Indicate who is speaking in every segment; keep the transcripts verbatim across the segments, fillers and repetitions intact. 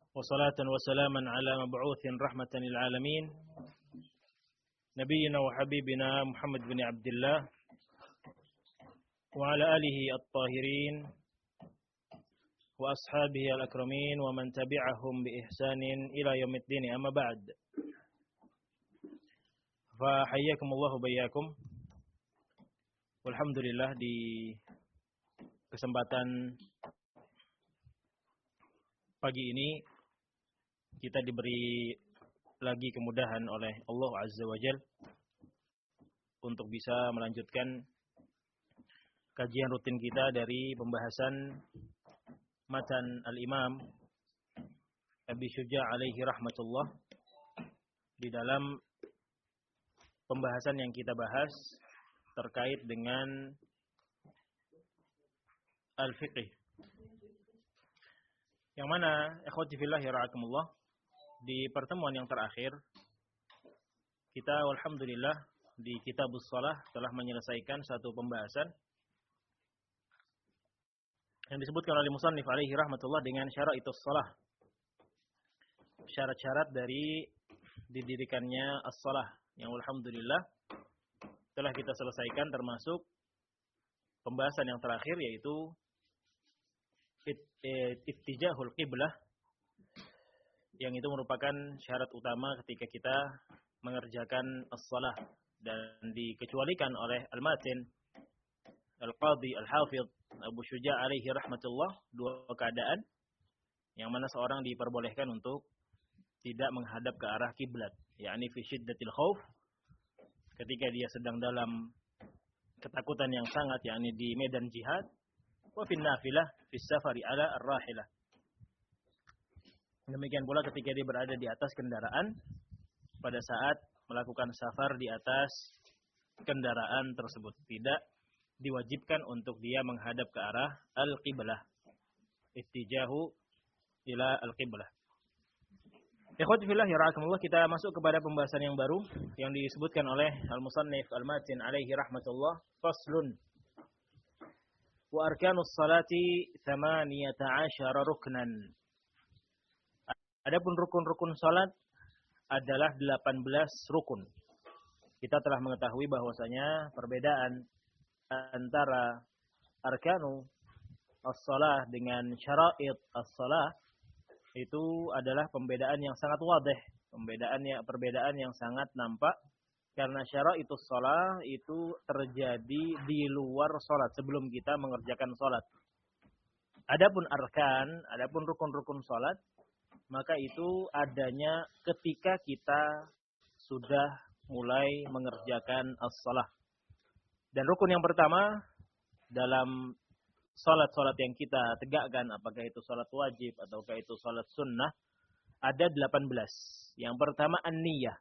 Speaker 1: وصلاة وسلاما على مبعوث رحمة للعالمين نبينا وحبيبنا محمد بن عبد الله وعلى آله الطاهرين وأصحابه الأكرمين ومن تبعهم بإحسان إلى يوم الدين. أما بعد فحياكم الله وبياكم. Alhamdulillah, di kesempatan pagi ini kita diberi lagi kemudahan oleh Allah Azza wa Jalla untuk bisa melanjutkan kajian rutin kita dari pembahasan matan Al-Imam Abi Syuja' alaihi rahmatullah. Di dalam pembahasan yang kita bahas terkait dengan al-fiqh, yang mana ikhwati fillah yara'akumullah, di pertemuan yang terakhir kita alhamdulillah di Kitabus Shalah telah menyelesaikan satu pembahasan yang disebutkan oleh musannif alaihi rahmatullah dengan syara'itus shalah, syarat-syarat dari didirikannya as-shalah, yang alhamdulillah telah kita selesaikan, termasuk pembahasan yang terakhir yaitu ittijahul qiblah, yang itu merupakan syarat utama ketika kita mengerjakan as-shalah, dan dikecualikan oleh al-matin al-qadhi al-hafidh Abu Syuja' alaihi rahmatullah dua keadaan yang mana seorang diperbolehkan untuk tidak menghadap ke arah kiblat, yakni fi syiddatil khauf, ketika dia sedang dalam ketakutan yang sangat, yakni di medan jihad, wa fin nafilah fis safari ala ar-rahilah. Demikian pula ketika dia berada di atas kendaraan pada saat melakukan safar di atas kendaraan tersebut, tidak diwajibkan untuk dia menghadap ke arah al-qiblah, ittijahu ila al-qiblah. Ikhwati fillah yara'akumullah, kita masuk kepada pembahasan yang baru yang disebutkan oleh al-musannif al-matin alaihi rahmatullah. Faslun. Wa arkanus salati thamaniyata asyara ruknan. Adapun rukun-rukun salat adalah delapan belas rukun. Kita telah mengetahui bahwasanya perbedaan antara arkanu as-salah dengan syara'id as-salah itu adalah pembedaan yang sangat wadih, pembedaan yang perbedaan yang sangat nampak, karena syara'itus shalah itu terjadi di luar salat, sebelum kita mengerjakan salat. Adapun arkan, adapun rukun-rukun salat, maka itu adanya ketika kita sudah mulai mengerjakan as-shalah. Dan rukun yang pertama dalam salat-salat yang kita tegakkan, apakah itu salat wajib ataukah itu salat sunnah, ada delapan belas. Yang pertama an-niyah.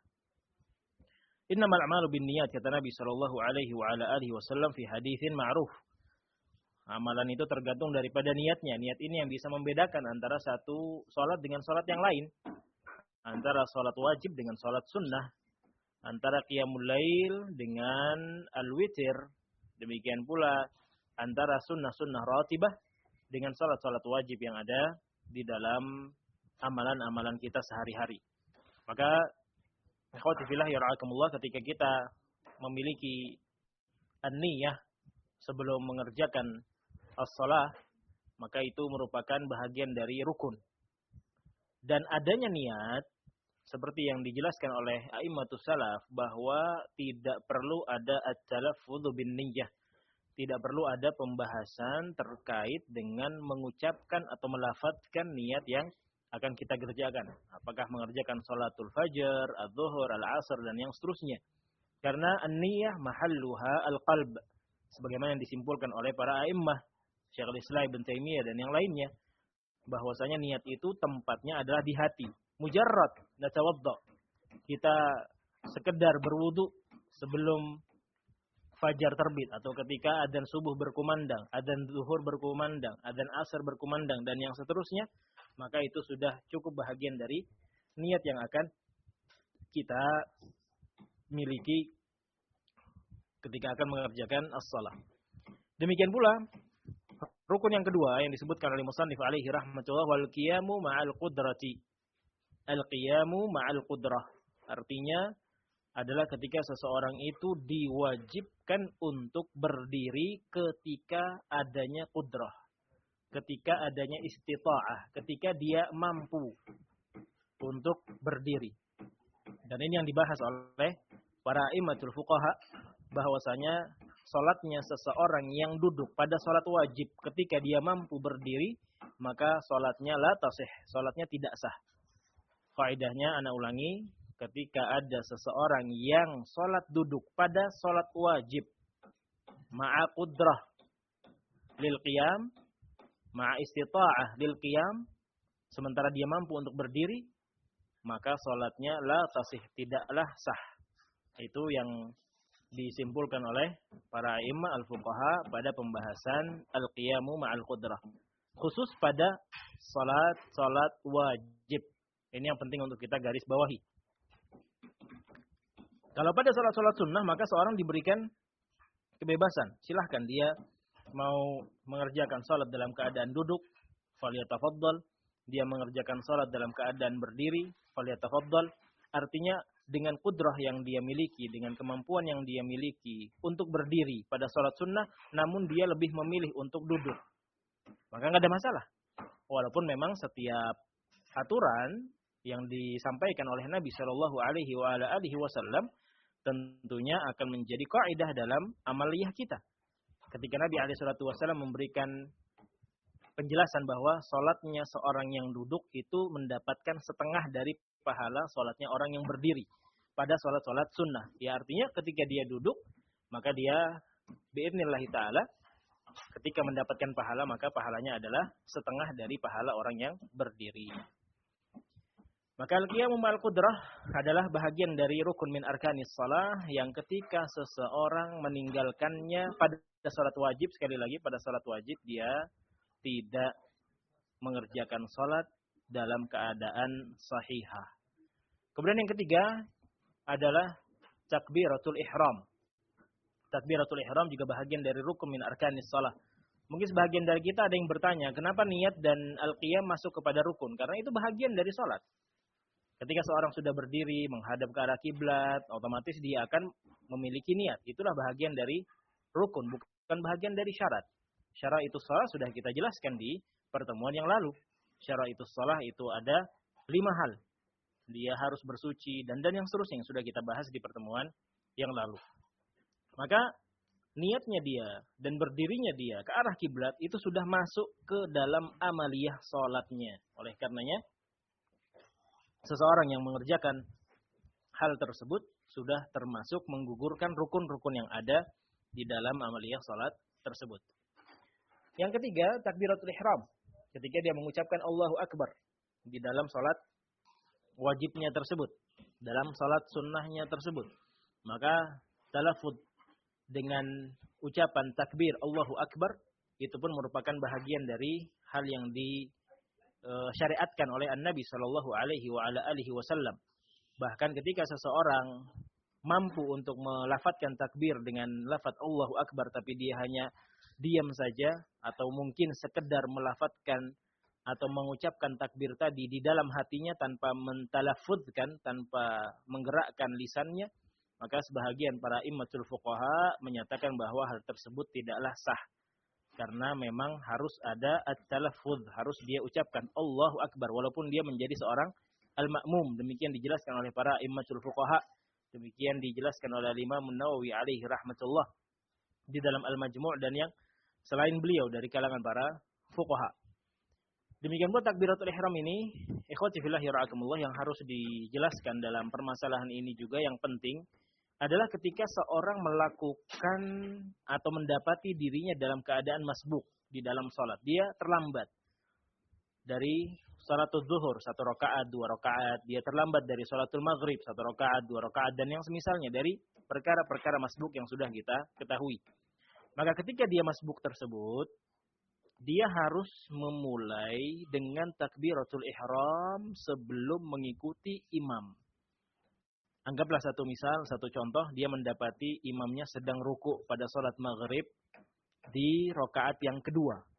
Speaker 1: Innamal a'malu binniyat, kata Nabi sallallahu alaihi wa ala alihi wasallam fi haditsin ma'ruf. Amalan itu tergantung daripada niatnya. Niat ini yang bisa membedakan antara satu salat dengan salat yang lain, antara salat wajib dengan salat sunnah, antara qiyamul lail dengan al-witir, demikian pula antara sunnah-sunnah ratibah dengan salat-salat wajib yang ada di dalam amalan-amalan kita sehari-hari. Maka ikhwati fillah yara'akumullah, ketika kita memiliki an-niyah sebelum mengerjakan as-shalah, maka itu merupakan bahagian dari rukun. Dan adanya niat, seperti yang dijelaskan oleh a'immatus salaf, bahwa tidak perlu ada at-talaffudzu bin niyyah. Tidak perlu ada pembahasan terkait dengan mengucapkan atau melafadzkan niat yang akan kita kerjakan. Apakah mengerjakan salatul fajr, adz-dzuhur, al-'asr, dan yang seterusnya. Karena an-niyah mahalluha al-qalb. Sebagaimana yang disimpulkan oleh para a'immah, Syekhul Islam Ibnu Taimiyah dan yang lainnya, bahwasanya niat itu tempatnya adalah di hati. Mujarrad natawadda, kita sekedar berwudu sebelum fajar terbit, atau ketika adzan subuh berkumandang, adzan zuhur berkumandang, adzan asar berkumandang, dan yang seterusnya, maka itu sudah cukup bahagian dari niat yang akan kita miliki ketika akan mengerjakan as-shalah. Demikian pula Rukun yang kedua yang disebutkan oleh musannif alaihi rahmatullah, wal qiyamu ma'al qudrati. Al qiyamu ma'al qudrah. Artinya adalah ketika seseorang itu diwajibkan untuk berdiri ketika adanya qudrah. Ketika adanya istita'ah, ketika dia mampu untuk berdiri. Dan ini yang dibahas oleh para imamatul fuqaha, bahwasanya salatnya seseorang yang duduk pada salat wajib ketika dia mampu berdiri, maka salatnya la tasih, salatnya tidak sah. Kaidahnya ana ulangi, ketika ada seseorang yang salat duduk pada salat wajib ma'a qudrah lil qiyam, ma'a istita'ah lil qiyam, sementara dia mampu untuk berdiri, maka salatnya la tasih, tidaklah sah. Itu yang disimpulkan oleh para imam al-fuqaha pada pembahasan al-qiyamu ma'al qudrah. Khusus pada salat-salat wajib. Ini yang penting untuk kita garis bawahi. Kalau pada salat-salat sunnah, maka seorang diberikan kebebasan. Silahkan dia mau mengerjakan salat dalam keadaan duduk, falyatafaddal. Dia mengerjakan salat dalam keadaan berdiri, falyatafaddal. Artinya dengan kudrah yang dia miliki, dengan kemampuan yang dia miliki untuk berdiri pada salat sunnah, namun dia lebih memilih untuk duduk, maka nggak ada masalah. Walaupun memang setiap aturan yang disampaikan oleh Nabi Shallallahu Alaihi Wasallam tentunya akan menjadi kaidah dalam amaliyah kita. Ketika Nabi Alaihi Wasallam memberikan penjelasan bahwa salatnya seorang yang duduk itu mendapatkan setengah dari pahala salatnya orang yang berdiri pada salat-salat sunnah. Ya, artinya ketika dia duduk, maka dia biidznillah ta'ala ketika mendapatkan pahala, maka pahalanya adalah setengah dari pahala orang yang berdiri. Maka al-qiyamu ma'al qudrah adalah bahagian dari rukun min arkanis shalah yang ketika seseorang meninggalkannya pada salat wajib, sekali lagi pada salat wajib dia tidak mengerjakan salat dalam keadaan sahihah. Kemudian yang ketiga adalah takbiratul ihram. Takbiratul ihram juga bahagian dari rukun min arkanis shalah. Mungkin sebahagian dari kita ada yang bertanya, kenapa niat dan al-qiyam masuk kepada rukun? Karena itu bahagian dari salat. Ketika seorang sudah berdiri menghadap ke arah kiblat, otomatis dia akan memiliki niat. Itulah bahagian dari rukun, bukan bahagian dari syarat. Syarat itu salat sudah kita jelaskan di pertemuan yang lalu. Syarat itu salat itu ada lima hal. Dia harus bersuci dan dan yang seterusnya yang sudah kita bahas di pertemuan yang lalu. Maka niatnya dia dan berdirinya dia ke arah kiblat itu sudah masuk ke dalam amaliyah salatnya. Oleh karenanya seseorang yang mengerjakan hal tersebut sudah termasuk menggugurkan rukun-rukun yang ada di dalam amaliyah salat tersebut. Yang ketiga, takbiratul ihram. Ketika dia mengucapkan Allahu Akbar di dalam salat wajibnya tersebut, dalam salat sunnahnya tersebut, maka talafud dengan ucapan takbir Allahu Akbar itu pun merupakan bahagian dari hal yang disyariatkan oleh An-Nabi Shallallahu Alaihi Wasallam. Bahkan ketika seseorang mampu untuk melafadzkan takbir dengan lafaz Allahu Akbar, tapi dia hanya diam saja atau mungkin sekedar melafadzkan atau mengucapkan takbir tadi di dalam hatinya tanpa mentalaffuzkan, tanpa menggerakkan lisannya, maka sebahagian para imamatul fuqaha menyatakan bahwa hal tersebut tidaklah sah. Karena memang harus ada at-talaffuz, harus dia ucapkan Allahu Akbar walaupun dia menjadi seorang al-ma'mum. Demikian dijelaskan oleh para imamatul fuqaha. Demikian dijelaskan oleh Imam Nawawi alaihi rahmatullah di dalam Al-Majmu' dan yang selain beliau dari kalangan para fuqaha. Demikian pula takbiratul ihram ini, ikhwati fillah yara'akumullah, yang harus dijelaskan dalam permasalahan ini juga yang penting adalah ketika seorang melakukan atau mendapati dirinya dalam keadaan masbuk di dalam salat. Dia terlambat dari salatul zuhur, satu rakaat, dua rakaat. Dia terlambat dari salatul maghrib, satu rakaat, dua rakaat. Dan yang semisalnya dari perkara-perkara masbuk yang sudah kita ketahui. Maka ketika dia masbuk tersebut, dia harus memulai dengan takbiratul ihram sebelum mengikuti imam. Anggaplah satu misal, satu contoh, dia mendapati imamnya sedang ruku pada salat maghrib di rakaat yang kedua.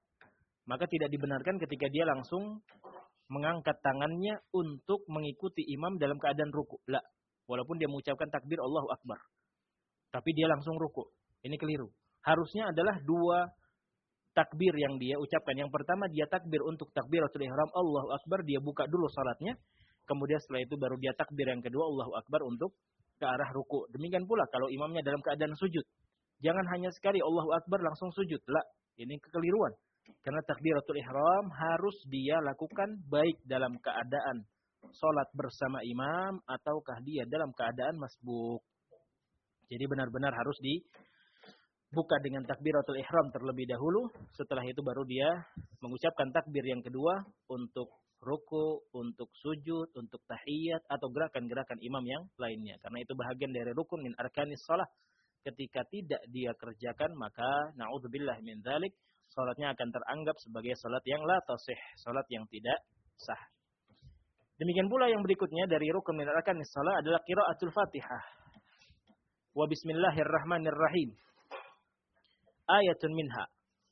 Speaker 1: maka tidak dibenarkan ketika dia langsung mengangkat tangannya untuk mengikuti imam dalam keadaan ruku. La. Walaupun dia mengucapkan takbir Allahu Akbar. Tapi dia langsung ruku. Ini keliru. Harusnya adalah dua takbir yang dia ucapkan. Yang pertama dia takbir untuk takbiratul ihram Allahu Akbar. Dia buka dulu salatnya. Kemudian setelah itu baru dia takbir yang kedua Allahu Akbar untuk ke arah ruku. Demikian pula kalau imamnya dalam keadaan sujud. Jangan hanya sekali Allahu Akbar langsung sujud. La. Ini kekeliruan. Karena takbiratul ihram harus dia lakukan baik dalam keadaan salat bersama imam ataukah dia dalam keadaan masbuk. Jadi benar-benar harus dibuka dengan takbiratul ihram terlebih dahulu. Setelah itu baru dia mengucapkan takbir yang kedua untuk ruku, untuk sujud, untuk tahiyat atau gerakan-gerakan imam yang lainnya. Karena itu bahagian dari rukun min arkanis shalah. Ketika tidak dia kerjakan maka na'udzubillah min dzalik, salatnya akan teranggap sebagai salat yang la tasih, salat yang tidak sah. Demikian pula yang berikutnya dari rukun min arkanis shalah adalah qiraatul Fatihah. Wa bismillahirrahmanirrahim. Ayatun minha.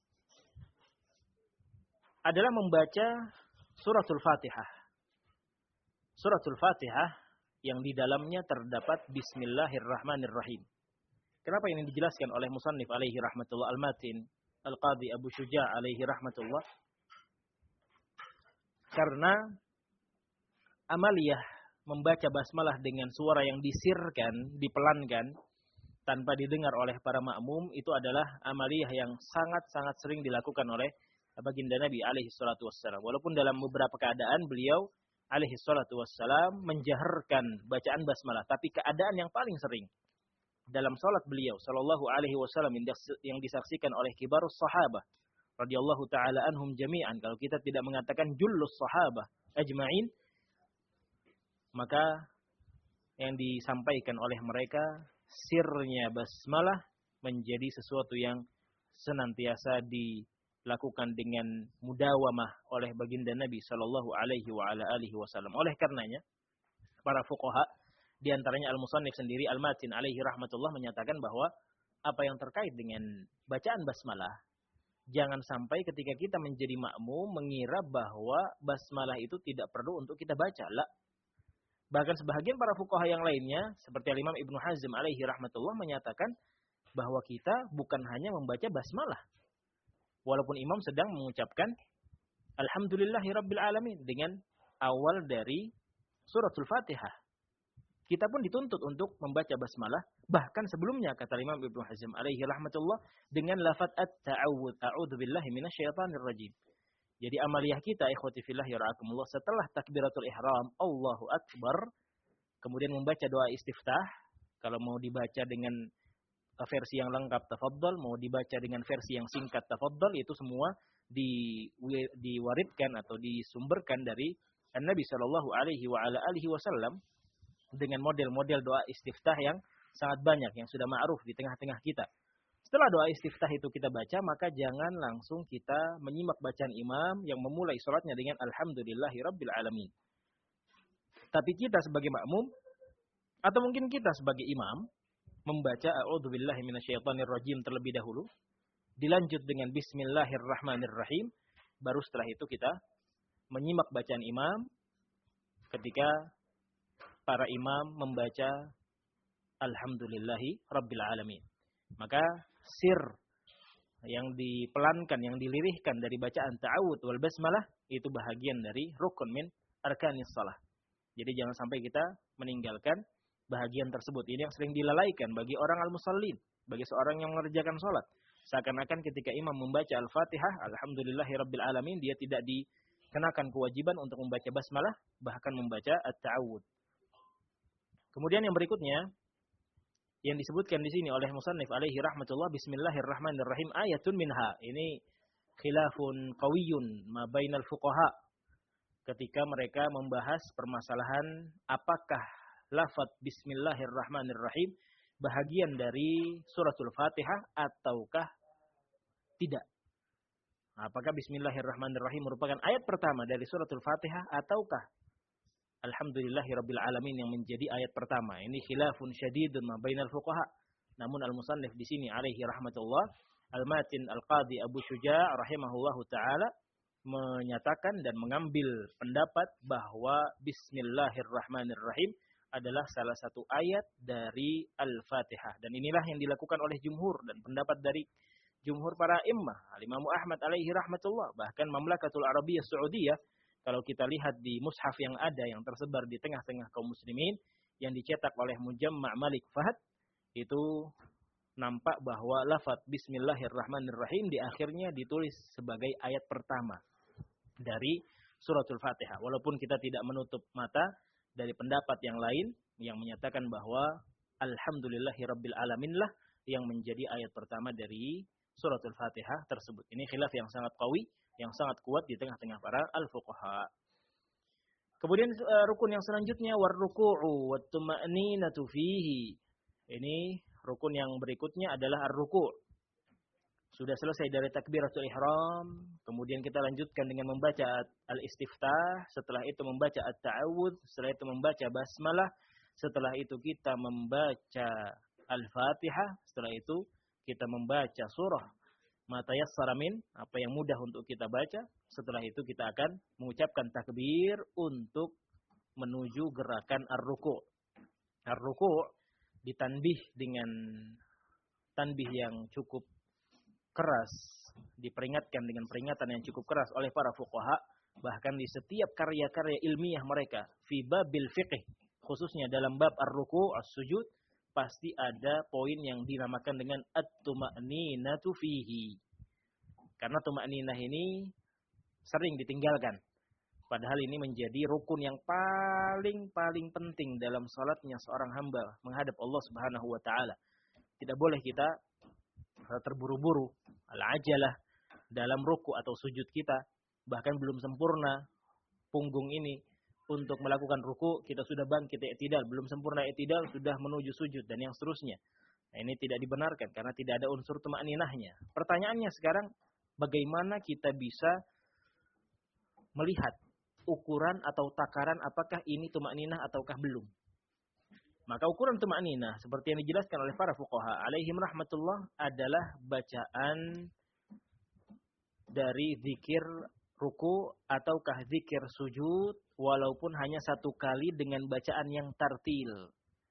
Speaker 1: Adalah membaca suratul Fatihah. Suratul Fatihah yang di dalamnya terdapat bismillahirrahmanirrahim. Kenapa ini dijelaskan oleh musannif alaihi rahmatullah al-matin Al-Qadhi Abu Syuja' alaihi rahmatullah? Karena amaliyah membaca basmalah dengan suara yang disirkan, dipelankan, tanpa didengar oleh para makmum, itu adalah amaliyah yang sangat-sangat sering dilakukan oleh baginda Nabi alaihi salatu wassalam. Walaupun dalam beberapa keadaan beliau alaihi salatu wassalam menjaharkan bacaan basmalah. Tapi keadaan yang paling sering dalam salat beliau sallallahu alaihi wasallam yang disaksikan oleh kibarus sahabah radhiyallahu taala anhum jami'an, kalau kita tidak mengatakan jullus sahabah ajma'in, maka yang disampaikan oleh mereka sirnya basmalah menjadi sesuatu yang senantiasa dilakukan dengan mudawamah oleh baginda Nabi sallallahu alaihi wa ala alihi wasallam. Oleh karenanya para fuqaha di antaranya al-musannif sendiri al-matin alaihi rahmatullah menyatakan bahwa apa yang terkait dengan bacaan basmalah, jangan sampai ketika kita menjadi makmum mengira bahwa basmalah itu tidak perlu untuk kita baca. La. Bahkan sebahagian para fuqaha yang lainnya seperti Imam Ibnu Hazm alaihi rahmatullah menyatakan bahwa kita bukan hanya membaca basmalah. Walaupun imam sedang mengucapkan alhamdulillahirabbil alamin dengan awal dari suratul Fatihah. Kita pun dituntut untuk membaca basmalah, bahkan sebelumnya kata Imam Ibnu Hazm alaihi rahmatullah dengan lafaz at-ta'awudz, a'udzubillahi minasyaitonir rajim. Jadi amaliyah kita ikhwati fillah ya ra'akumullah setelah takbiratul ihram Allahu akbar, kemudian membaca doa istiftah. Kalau mau dibaca dengan versi yang lengkap tafadhal, mau dibaca dengan versi yang singkat tafadhal, itu semua di, diwaridkan atau disumberkan dari Nabi sallallahu alaihi wa ala alihi wasallam dengan model-model doa istiftah yang sangat banyak yang sudah ma'ruf di tengah-tengah kita. Setelah doa istiftah itu kita baca, maka jangan langsung kita menyimak bacaan imam yang memulai salatnya dengan alhamdulillahirabbil alamin. Tapi kita sebagai makmum atau mungkin kita sebagai imam membaca a'udzubillahi minasyaitonirrajim terlebih dahulu, dilanjut dengan bismillahirrahmanirrahim, baru setelah itu kita menyimak bacaan imam ketika para imam membaca alhamdulillahi rabbil alamin. Maka sir yang dipelankan, yang dilirihkan dari bacaan ta'awudz wal basmalah itu bahagian dari rukun min arkanis shalah. Jadi jangan sampai kita meninggalkan bahagian tersebut. Ini yang sering dilalaikan bagi orang al-musallin, bagi seorang yang mengerjakan salat. Seakan-akan ketika imam membaca Al-Fatihah, alhamdulillahi rabbil alamin, dia tidak dikenakan kewajiban untuk membaca basmalah, bahkan membaca at-ta'awudz. Kemudian yang berikutnya yang disebutkan di sini oleh musannif alaihi rahmatullah bismillahirrahmanirrahim ayatun minha. Ini khilafun qawiyyun ma bainal fuqaha ketika mereka membahas permasalahan apakah lafaz bismillahirrahmanirrahim bahagian dari suratul Fatihah ataukah tidak. Apakah bismillahirrahmanirrahim merupakan ayat pertama dari suratul Fatihah ataukah alhamdulillahirabbil alamin yang menjadi ayat pertama. Ini khilafun syadidun ma bainal fuqaha. Namun al-musannif di sini alaihi rahmatullah al-matin al-qadhi Abu Syuja' rahimahullahu taala menyatakan dan mengambil pendapat bahwa Bismillahirrahmanirrahim adalah salah satu ayat dari Al-Fatihah. Dan inilah yang dilakukan oleh jumhur dan pendapat dari jumhur para imam. Al-Imam Ahmad alaihi rahmatullah. Bahkan Mamlakatul Arabiyyah Saudiyah, kalau kita lihat di mushaf yang ada yang tersebar di tengah-tengah kaum muslimin, yang dicetak oleh Mujamma' Malik Fahd, itu nampak bahwa lafaz Bismillahirrahmanirrahim di akhirnya ditulis sebagai ayat pertama dari suratul Fatihah. Walaupun kita tidak menutup mata dari pendapat yang lain yang menyatakan bahwa Alhamdulillahirabbil alamin lah yang menjadi ayat pertama dari suratul Fatihah tersebut. Ini khilaf yang sangat qawi, yang sangat kuat di tengah-tengah para al-fuqaha. Kemudian uh, rukun yang selanjutnya warruku'u wattuma'ninatu fihi. Ini rukun yang berikutnya adalah ar-ruku'. Sudah selesai dari takbiratul ihram, kemudian kita lanjutkan dengan membaca al-istiftah, setelah itu membaca at-ta'awudz, setelah itu membaca basmalah, setelah itu kita membaca al-Fatihah, setelah itu kita membaca surah ma tayassara min, apa yang mudah untuk kita baca, setelah itu kita akan mengucapkan takbir untuk menuju gerakan ar-ruku'. Ar-ruku' ditanbih dengan tanbih yang cukup keras, diperingatkan dengan peringatan yang cukup keras oleh para fuqaha, bahkan di setiap karya-karya ilmiah mereka fi babil fiqh, khususnya dalam bab ar-ruku' as-sujud, pasti ada poin yang dinamakan dengan at-tuma'ninatu fihi. Karena tuma'ninah ini sering ditinggalkan, padahal ini menjadi rukun yang paling-paling penting dalam salatnya seorang hamba menghadap Allah Subhanahu wa taala. Tidak boleh kita terburu-buru, al-ajalah dalam ruku atau sujud kita, bahkan belum sempurna punggung ini untuk melakukan ruku, kita sudah bangkit i'tidal, belum sempurna i'tidal sudah menuju sujud dan yang seterusnya. Nah, ini tidak dibenarkan karena tidak ada unsur tuma'ninahnya. Pertanyaannya sekarang, bagaimana kita bisa melihat ukuran atau takaran apakah ini tuma'ninah ataukah belum? Maka ukuran tuma'ninah seperti yang dijelaskan oleh para fuqaha alaihim rahmatullah adalah bacaan dari zikir ruku ataukah zikir sujud walaupun hanya satu kali dengan bacaan yang tartil.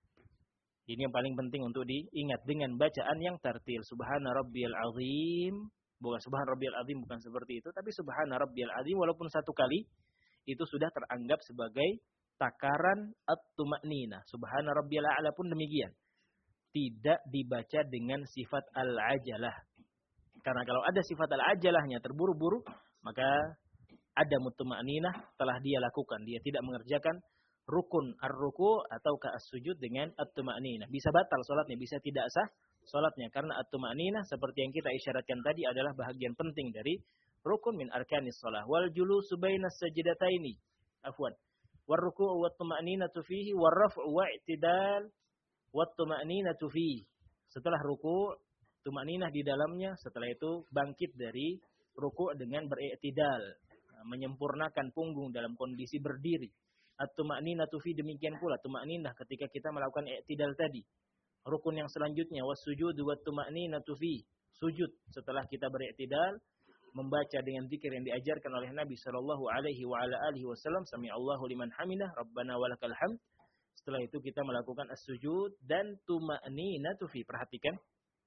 Speaker 1: Ini yang paling penting untuk diingat, dengan bacaan yang tartil. Subhana rabbiyal azim, bukan subhana rabbiyal azim, bukan seperti itu, tapi subhana rabbiyal azim walaupun satu kali itu sudah teranggap sebagai takaran at-tuma'ninah. Subhana rabbiyal a'la pun demikian. Tidak dibaca dengan sifat al-ajalah. Karena kalau ada sifat al-ajalahnya terburu-buru, maka ada mutma'ninah telah dia lakukan. Dia tidak mengerjakan rukun ar-ruku atau as-sujud dengan at-tuma'ninah. Bisa batal salatnya, bisa tidak sah salatnya. Karena at-tuma'ninah seperti yang kita isyaratkan tadi adalah bahagian penting dari rukun min arkanis shalah. Wal julusu bainas sajdataini. Afwan. Warruku'u wat-tuma'ninatu fihi warraf'u wa'tidal wat-tuma'ninatu fihi. Setelah ruku', tuma'ninah di dalamnya, setelah itu bangkit dari ruku' dengan beri'tidal, menyempurnakan punggung dalam kondisi berdiri. At-tuma'ninatu fihi, demikian pula tuma'ninah ketika kita melakukan i'tidal tadi. Rukun yang selanjutnya was-sujudu wat-tuma'ninatu fihi. Sujud setelah kita beri'tidal, membaca dengan zikir yang diajarkan oleh Nabi sallallahu alaihi wa ala alihi wasallam, sami'allahu liman hamidah, rabbana walakal hamd. Setelah itu kita melakukan as-sujud dan tuma'ninatu fi. Perhatikan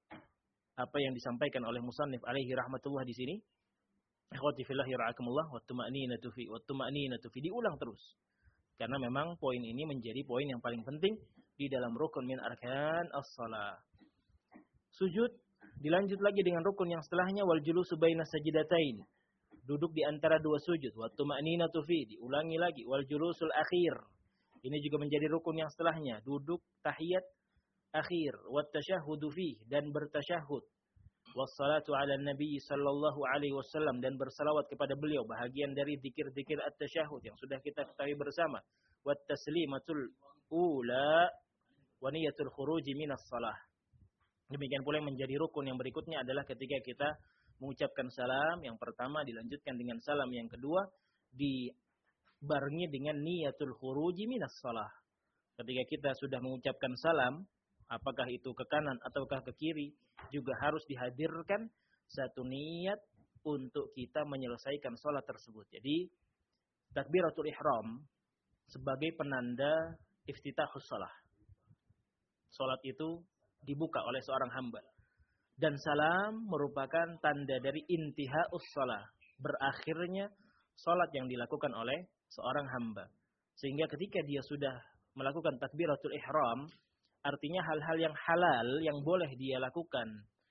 Speaker 1: apa yang disampaikan oleh musannif alaihi rahmatullah di sini. Ikhwati fillah yarhakumullah, wa tuma'ninatu fi, wa tuma'ninatu fi, diulang terus. Karena memang poin ini menjadi poin yang paling penting di dalam rukun min arkan as-shalah. Sujud dilanjut lagi dengan rukun yang setelahnya, wal julusu bainas sajdatain. Duduk di antara dua sujud, wa tuma'ninatu fi, diulangi lagi, wal julusul akhir. Ini juga menjadi rukun yang setelahnya, duduk tahiyat akhir, wat tasyahhudu fi, dan bertasyahud. Wassalatu ala nabi sallallahu alaihi wasallam, dan bersalawat kepada beliau, bahagian dari zikir-zikir at-tasyahud yang sudah kita ketahui bersama. Wat taslimatul ula wa niyatul khuruji minas shalah. Demikian pula yang menjadi rukun yang berikutnya adalah ketika kita mengucapkan salam, yang pertama dilanjutkan dengan salam yang kedua, dibarengi dengan niyatul khuruji minas shalah. Ketika kita sudah mengucapkan salam, apakah itu ke kanan ataukah ke kiri, juga harus dihadirkan satu niat untuk kita menyelesaikan sholat tersebut. Jadi takbiratul ihram sebagai penanda iftitahus shalah. Sholat itu dibuka oleh seorang hamba. Dan salam merupakan tanda dari intihaus shalah. Berakhirnya sholat yang dilakukan oleh seorang hamba. Sehingga ketika dia sudah melakukan takbiratul ihram, artinya hal-hal yang halal yang boleh dia lakukan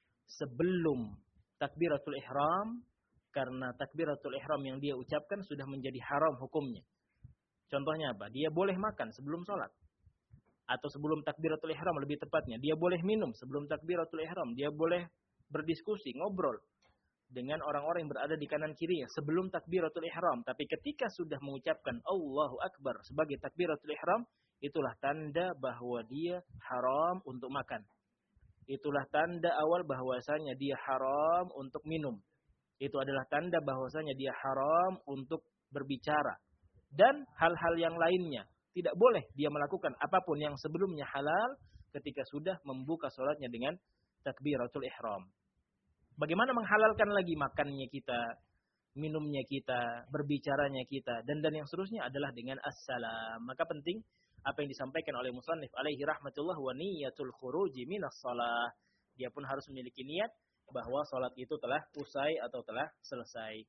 Speaker 1: sebelum takbiratul ihram, karena takbiratul ihram yang dia ucapkan sudah menjadi haram hukumnya. Contohnya apa? Dia boleh makan sebelum sholat. Atau sebelum takbiratul ihram lebih tepatnya. Dia boleh minum sebelum takbiratul ihram. Dia boleh berdiskusi, ngobrol dengan orang-orang yang berada di kanan kirinya sebelum takbiratul ihram. Tapi ketika sudah mengucapkan Allahu Akbar sebagai takbiratul ihram, itulah tanda bahwa dia haram untuk makan. Itulah tanda awal bahwasanya dia haram untuk minum. Itu adalah tanda bahwasanya dia haram untuk berbicara. Dan hal-hal yang lainnya. Tidak boleh dia melakukan apapun yang sebelumnya halal ketika sudah membuka sholatnya dengan takbiratul ihram. Bagaimana menghalalkan lagi makannya kita, minumnya kita, berbicaranya kita, dan dan yang seterusnya adalah dengan assalam. Maka penting apa yang disampaikan oleh musannif alaihi rahmatullah wa niyatul khuruji minas shalah. Dia pun harus memiliki niat bahwa salat itu telah usai atau telah selesai.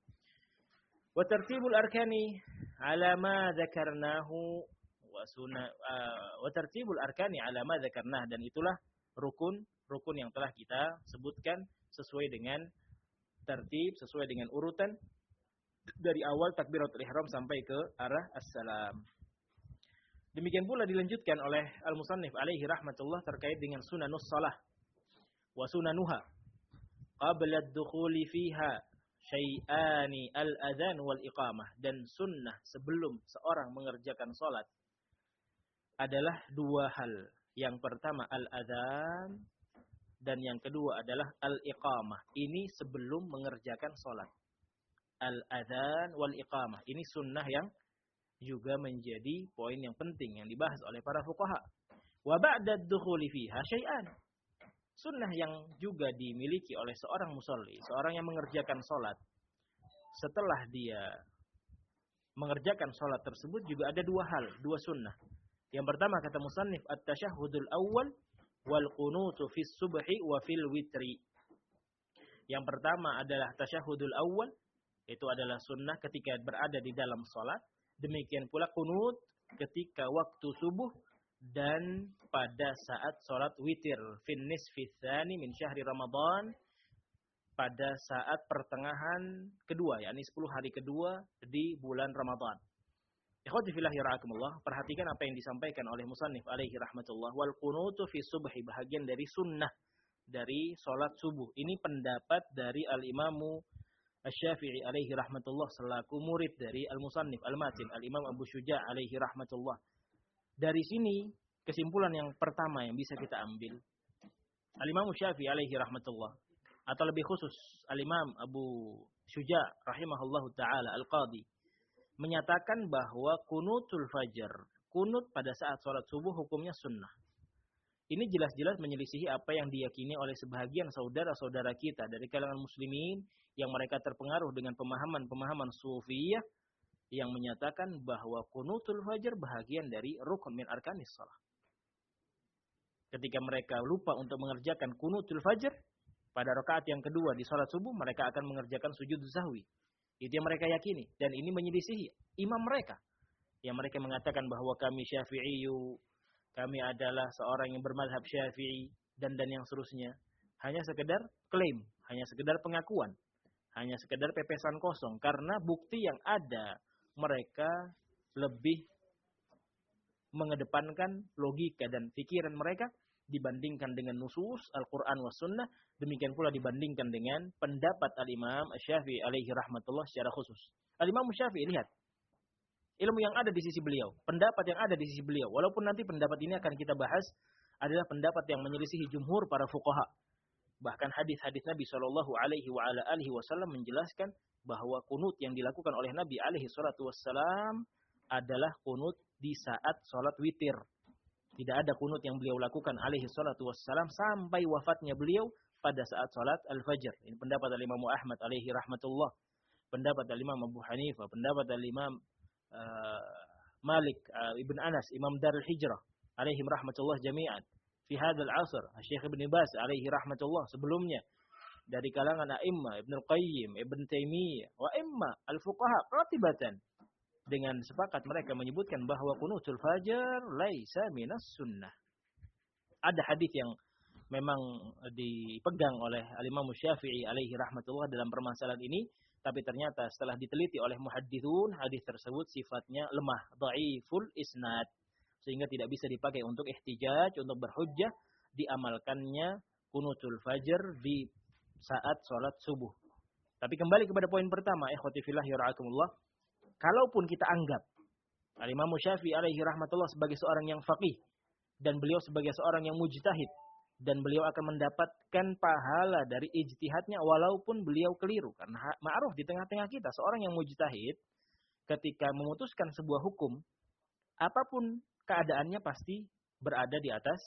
Speaker 1: Wa tartibul arkani ala ma dzakarnahu wa sunna uh, wa tartibul arkani ala ma dzakarnah, dan itulah rukun rukun yang telah kita sebutkan sesuai dengan tertib, sesuai dengan urutan dari awal takbiratul ihram sampai ke arah assalam. Demikian pula dilanjutkan oleh al-musannif alaihi rahmatullah terkait dengan sunanus shalah wa sunanuha qabla ad-dukhuli fiha syai'ani al-adzan wal iqamah, dan sunnah sebelum seorang mengerjakan salat adalah dua hal. Yang pertama al-adzan dan yang kedua adalah al-iqamah. Ini sebelum mengerjakan salat. Al-adzan wal iqamah. Ini sunnah yang juga menjadi poin yang penting yang dibahas oleh para fuqaha. Wa ba'da ad-dukhuli fiha syai'an. Sunnah yang juga dimiliki oleh seorang musolli, seorang yang mengerjakan salat. Setelah dia mengerjakan salat tersebut juga ada dua hal, dua sunnah. Yang pertama kata musannif at-tasyahhudul awwal wal qunutu fis subhi wa fil witri. Yang pertama adalah tasyahhudul awwal, itu adalah sunnah ketika berada di dalam salat. Demikian pula kunut ketika waktu subuh dan pada saat salat witir fin nisfi tsani min syahri Ramadan, pada saat pertengahan kedua, yakni sepuluh hari kedua di bulan Ramadan. Ikhwati fillah yarhakumullah, perhatikan apa yang disampaikan oleh musannif alaihi rahmatullah. Wal qunutu fi subhi, bahagian dari sunnah dari salat subuh. Ini pendapat dari al-Imamu Asy-Syafi'i alaihi rahmatullah selaku murid dari al-musannif al-matin al-Imam Abu Syuja' alaihi rahmatullah. Dari sini kesimpulan yang pertama yang bisa kita ambil, al-Imam Syafi'i alaihi rahmatullah, atau lebih khusus al-Imam Abu Syuja' rahimahullahu taala al-Qadhi, menyatakan bahwa kunutul fajar, kunut pada saat salat subuh hukumnya sunnah. Ini jelas-jelas menyelisihi apa yang diyakini oleh sebahagian saudara-saudara kita dari kalangan muslimin yang mereka terpengaruh dengan pemahaman-pemahaman sufiyah yang menyatakan bahwa kunutul fajar bahagian dari rukun min arkanis shalah. Ketika mereka lupa untuk mengerjakan kunutul fajar pada rakaat yang kedua di salat subuh, mereka akan mengerjakan sujud sahwi. Itu yang mereka yakini, dan ini menyelisihi imam mereka yang mereka mengatakan bahwa kami Syafi'iyu, kami adalah seorang yang bermazhab Syafi'i, dan dan yang seterusnya. Hanya sekedar klaim, hanya sekedar pengakuan, hanya sekedar pepesan kosong, karena bukti yang ada mereka lebih mengedepankan logika dan pikiran mereka dibandingkan dengan nusus Al-Quran wa Sunnah. Demikian pula dibandingkan dengan pendapat Al-Imam Syafi'i alaihi rahmatullah secara khusus. Al-Imam Syafi'i, lihat ilmu yang ada di sisi beliau, pendapat yang ada di sisi beliau, walaupun nanti pendapat ini akan kita bahas adalah pendapat yang menyelisihi jumhur para fuqaha. Bahkan hadis-hadis Nabi shallallahu alaihi wa ala alihi wasallam menjelaskan bahwa kunut yang dilakukan oleh Nabi alaihi salatu wassalam adalah kunut di saat salat witir. Tidak ada kunut yang beliau lakukan alaihi salatu wassalam sampai wafatnya beliau pada saat salat al-fajr. Ini pendapat Imam Ahmad alaihi rahmatullah, pendapat Imam Abu Hanifah, pendapat Imam uh, Malik uh, Ibn Anas, Imam Darul Hijrah alaihim rahmatullah jami'an. Fi hadzal asr, Syekh Ibn Baz alaihi rahmatullah sebelumnya dari kalangan a'immah Ibnu Qayyim, Ibn Taimiyah, wa imma al-fuqaha qatibatan, dengan sepakat mereka menyebutkan bahwa kunutul fajar laisa minas sunnah. Ada hadis yang memang dipegang oleh Al-Imam Syafi'i alaihi rahmatullah dalam permasalahan ini, tapi ternyata setelah diteliti oleh muhaddithun, hadis tersebut sifatnya lemah, dhaiful isnad, sehingga tidak bisa dipakai untuk ihtijaj, untuk berhujjah diamalkannya kunutul fajr di saat sholat subuh. Tapi kembali kepada poin pertama, ikhwati fillah yara'akumullah, kalaupun kita anggap Al-Imam Syafi'i alaihi rahmatullah sebagai seorang yang faqih, dan beliau sebagai seorang yang mujtahid, dan beliau akan mendapatkan pahala dari ijtihadnya walaupun beliau keliru. Karena ma'ruf di tengah-tengah kita, seorang yang mujtahid ketika memutuskan sebuah hukum, apapun keadaannya pasti berada di atas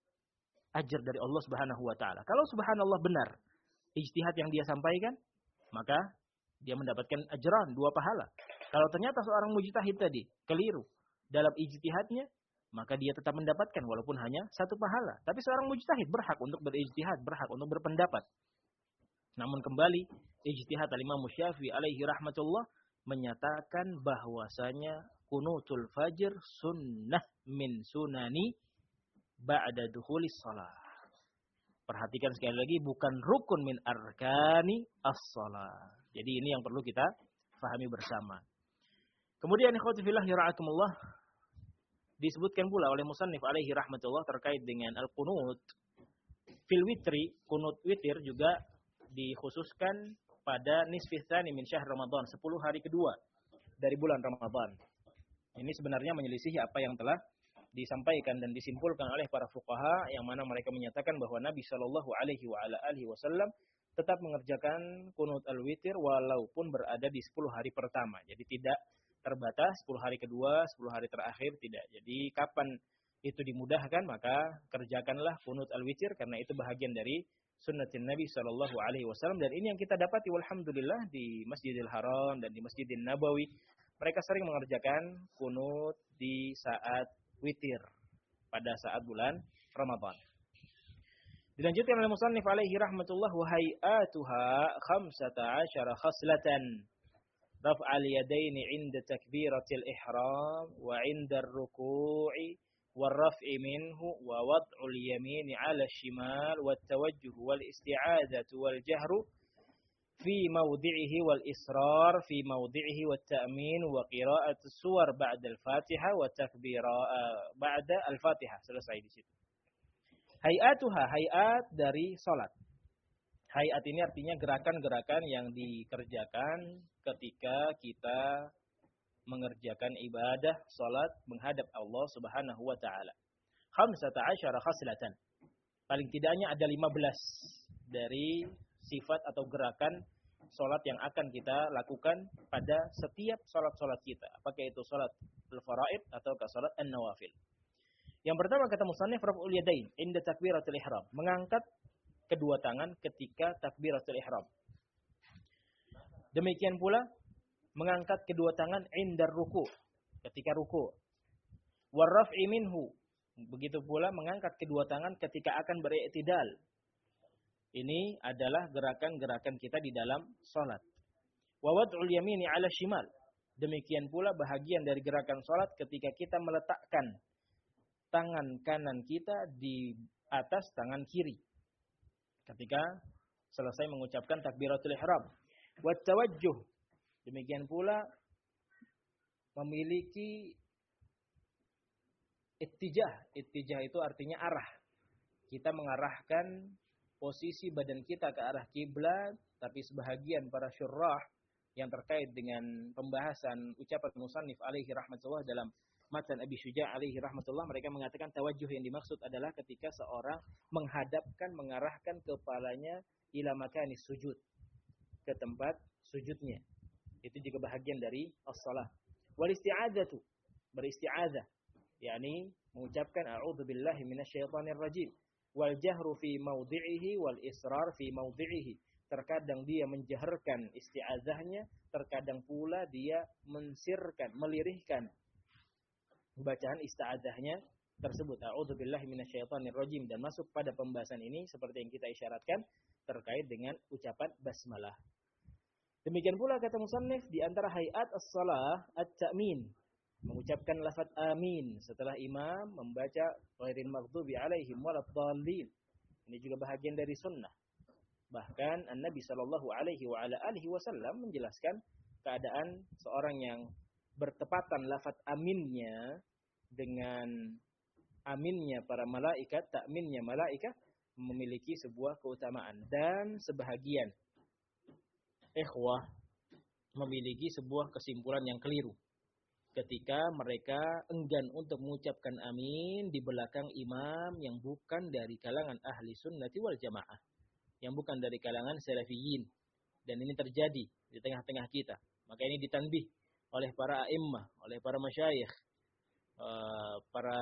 Speaker 1: ajar dari Allah Subhanahu wa taala. Kalau subhanallah benar ijtihad yang dia sampaikan, maka dia mendapatkan ajran, dua pahala. Kalau ternyata seorang mujtahid tadi keliru dalam ijtihadnya, maka dia tetap mendapatkan walaupun hanya satu pahala. Tapi seorang mujtahid berhak untuk berijtihad, berhak untuk berpendapat. Namun kembali, ijtihad Al-Imam Syafi'i alaihi rahmatullah menyatakan bahwasanya kunutul fajr sunnah min sunani ba'da dukhulis shalah. Perhatikan sekali lagi, bukan rukun min arkani as-shalah. Jadi ini yang perlu kita fahami bersama. Kemudian ikhwati fillah yara'akumullah, disebutkan pula oleh musannif alaihi rahmatullah terkait dengan al-qunut fil witri. Kunut witir juga dikhususkan pada nisfi tsani min syahr Ramadan, sepuluh hari kedua dari bulan Ramadan. Ini sebenarnya menyelisihi apa yang telah disampaikan dan disimpulkan oleh para fuqaha, yang mana mereka menyatakan bahwa Nabi Shallallahu alaihi wa ala alihi wasallam tetap mengerjakan kunut al-witir walaupun berada di sepuluh hari pertama. Jadi tidak terbatas sepuluh hari kedua, sepuluh hari terakhir, tidak. Jadi kapan itu dimudahkan maka kerjakanlah kunut al-witir, karena itu bahagian dari sunnatin Nabi Shallallahu alaihi wasallam. Dan ini yang kita dapati walhamdulillah di Masjidil Haram dan di Masjidil Nabawi. Mereka sering mengerjakan kunut di saat witir pada saat bulan Ramadan. Dilanjutkan oleh musannif alaihi rahmatullah, wa hay'atuha khamsata asyara khaslatan. Raf'al yadaini 'inda takbiratil ihram wa 'inda ar-ruku'i war-raf'i minhu wa wad'ul yamini 'ala asy-shimal wat tawajjuh wal isti'adzatu wal jahru fi mawdi'ihi wal israr fi mawdi'ihi wat ta'min wa qira'atu suwar ba'da al-Fatihah wa takbira ba'da al-Fatihah. Selesai di situ. Hay'atuha, hay'at dari salat. Hay'at ini artinya gerakan-gerakan yang dikerjakan ketika kita mengerjakan ibadah salat menghadap Allah Subhanahu wa taala. Khamsata asyara khaslatan. Paling tidaknya ada lima belas dari sifat atau gerakan salat yang akan kita lakukan pada setiap salat-salat kita. Apakah itu salat al-faraid atau salat an-nawafil. Yang pertama kata musannif, raf'ul yadain inda takbiratul ihram, mengangkat kedua tangan ketika takbiratul ihram. Demikian pula mengangkat kedua tangan indar ruku', ketika ruku'. Warraf'i minhu, begitu pula mengangkat kedua tangan ketika akan beri'tidal. Ini adalah gerakan-gerakan kita di dalam salat. Wa wad'ul yamini 'ala shimal. Demikian pula bahagian dari gerakan salat ketika kita meletakkan tangan kanan kita di atas tangan kiri ketika selesai mengucapkan takbiratul ihram. Wat tawajjuh, demikian pula memiliki ittijah. Ittijah itu artinya arah. Kita mengarahkan posisi badan kita ke arah kiblat, tapi sebahagian para syurrah yang terkait dengan pembahasan ucapan musannif alaihi rahmatullah dalam matan Abi Syuja' alaihi rahmatullah, mereka mengatakan tawajjuh yang dimaksud adalah ketika seorang menghadapkan, mengarahkan kepalanya ila makanis sujud, ke tempat sujudnya. Itu juga bahagian dari as-salah. Wal isti'adzatu, beristi'adzah, yakni mengucapkan a'udzubillahi minasyaitonir rajim. Wal jahru fi maudhi'ihi wal israr fi maudhi'ihi. Terkadang dia menjaharkan isti'adzahnya, terkadang pula dia mensirkan, melirihkan bacaan isti'adzahnya tersebut. A'udzubillahi minasyaitonirrajim. Dan masuk pada pembahasan ini seperti yang kita isyaratkan terkait dengan ucapan basmalah. Demikian pula kata musannif di antara hayat as-shalah at-ta'min, mengucapkan lafaz amin setelah imam membaca ghairil maghdubi alaihim waladdallin. Ini juga bahagian dari sunnah. Bahkan An-Nabi sallallahu alaihi wa ala alihi wasallam menjelaskan keadaan seorang yang bertepatan lafaz aminnya dengan aminnya para malaikat, takminnya malaikat memiliki sebuah keutamaan. Dan sebahagian ikhwah memiliki sebuah kesimpulan yang keliru ketika mereka enggan untuk mengucapkan amin di belakang imam yang bukan dari kalangan ahli sunnati wal jamaah, yang bukan dari kalangan salafiyin. Dan ini terjadi di tengah-tengah kita. Maka ini ditanbih oleh para a'immah, oleh para masyayikh, uh, para